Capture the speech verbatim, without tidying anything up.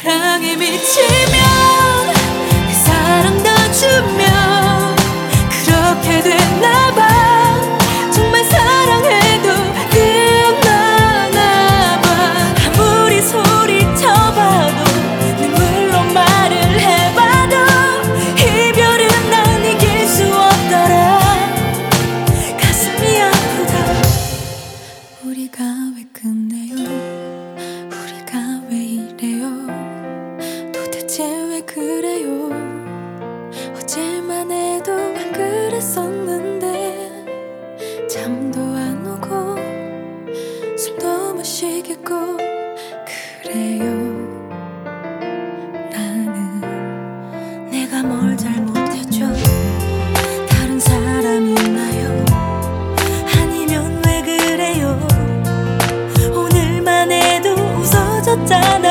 사랑에 미치면 그 사랑 다 주면 그렇게 됐나봐. 정말 사랑해도 끝나나봐. 아무리 소리쳐봐도 눈물로 말을 해봐도 이별은 난 이길 수 없더라. 가슴이 아프다. 우리가 왜 끝내요? 우리가 왜 이래요? 도대체 왜 그래요? 어제만 해도 안 그랬었는데 잠도 안 오고 숨도 못 쉬겠고 그래요. 나는 내가 뭘 잘못했죠? 다른 사람이 있나요? 아니면 왜 그래요? 오늘만 해도 웃어줬잖아.